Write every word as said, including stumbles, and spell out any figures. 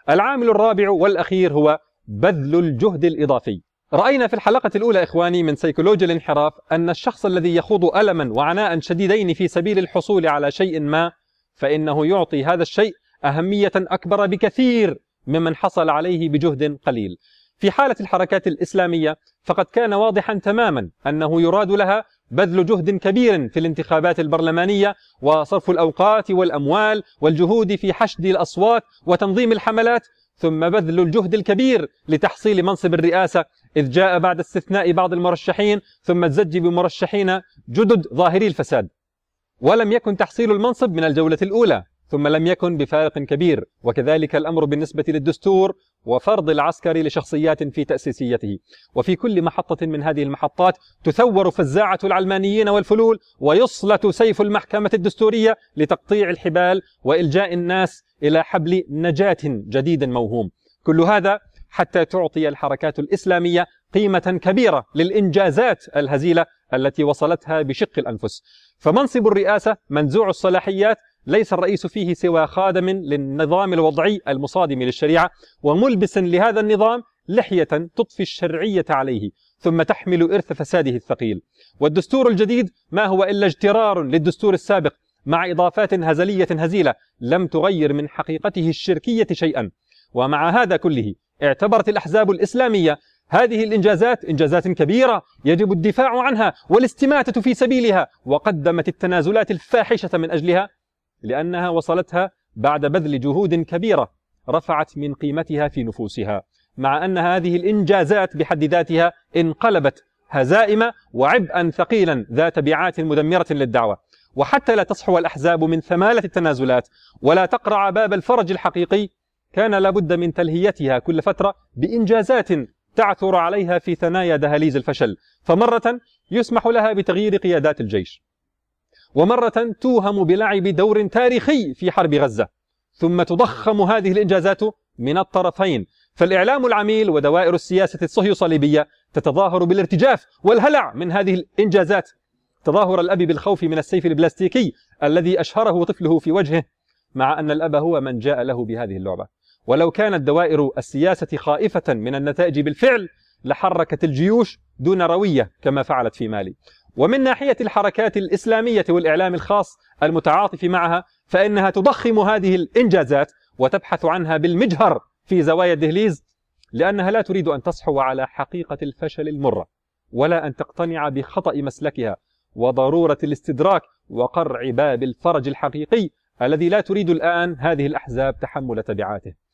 العامل الرابع والأخير هو بذل الجهد الإضافي. رأينا في الحلقة الأولى إخواني من سيكولوجيا الانحراف أن الشخص الذي يخوض ألما وعناء شديدين في سبيل الحصول على شيء ما فإنه يعطي هذا الشيء أهمية أكبر بكثير ممن حصل عليه بجهد قليل. في حالة الحركات الإسلامية فقد كان واضحا تماما أنه يراد لها بذل جهد كبير في الانتخابات البرلمانية وصرف الأوقات والأموال والجهود في حشد الأصوات وتنظيم الحملات، ثم بذل الجهد الكبير لتحصيل منصب الرئاسة، إذ جاء بعد استثناء بعض المرشحين ثم الزج بمرشحين جدد ظاهري الفساد. ولم يكن تحصيل المنصب من الجولة الأولى، ثم لم يكن بفارق كبير. وكذلك الأمر بالنسبة للدستور وفرض العسكري لشخصيات في تأسيسيته. وفي كل محطة من هذه المحطات تثور فزاعة العلمانيين والفلول ويصلت سيف المحكمة الدستورية لتقطيع الحبال وإلجاء الناس إلى حبل نجاة جديد موهوم. كل هذا حتى تعطي الحركات الإسلامية قيمة كبيرة للإنجازات الهزيلة التي وصلتها بشق الأنفس. فمنصب الرئاسة منزوع الصلاحيات ليس الرئيس فيه سوى خادم للنظام الوضعي المصادم للشريعة وملبس لهذا النظام لحية تضفي الشرعية عليه ثم تحمل إرث فساده الثقيل. والدستور الجديد ما هو إلا اجترار للدستور السابق مع إضافات هزلية هزيلة لم تغير من حقيقته الشركية شيئا. ومع هذا كله اعتبرت الأحزاب الإسلامية هذه الإنجازات إنجازات كبيرة يجب الدفاع عنها والاستماتة في سبيلها، وقدمت التنازلات الفاحشة من أجلها لأنها وصلتها بعد بذل جهود كبيرة رفعت من قيمتها في نفوسها، مع أن هذه الإنجازات بحد ذاتها انقلبت هزائم وعبئا ثقيلا ذات تبعات مدمرة للدعوة. وحتى لا تصحو الأحزاب من ثمالة التنازلات ولا تقرع باب الفرج الحقيقي كان لابد من تلهيتها كل فترة بإنجازات تعثر عليها في ثنايا دهاليز الفشل. فمرة يسمح لها بتغيير قيادات الجيش، ومرة توهم بلعب دور تاريخي في حرب غزة، ثم تضخم هذه الإنجازات من الطرفين. فالإعلام العميل ودوائر السياسة الصهيو صليبية تتظاهر بالارتجاف والهلع من هذه الإنجازات، تظاهر الأب بالخوف من السيف البلاستيكي الذي أشهره طفله في وجهه، مع أن الأب هو من جاء له بهذه اللعبة. ولو كانت دوائر السياسة خائفة من النتائج بالفعل لحركت الجيوش دون روية كما فعلت في مالي. ومن ناحية الحركات الإسلامية والإعلام الخاص المتعاطف معها فإنها تضخم هذه الإنجازات وتبحث عنها بالمجهر في زوايا الدهليز، لأنها لا تريد أن تصحو على حقيقة الفشل المرة ولا أن تقتنع بخطأ مسلكها وضرورة الاستدراك وقرع باب الفرج الحقيقي الذي لا تريد الآن هذه الأحزاب تحمل تبعاته.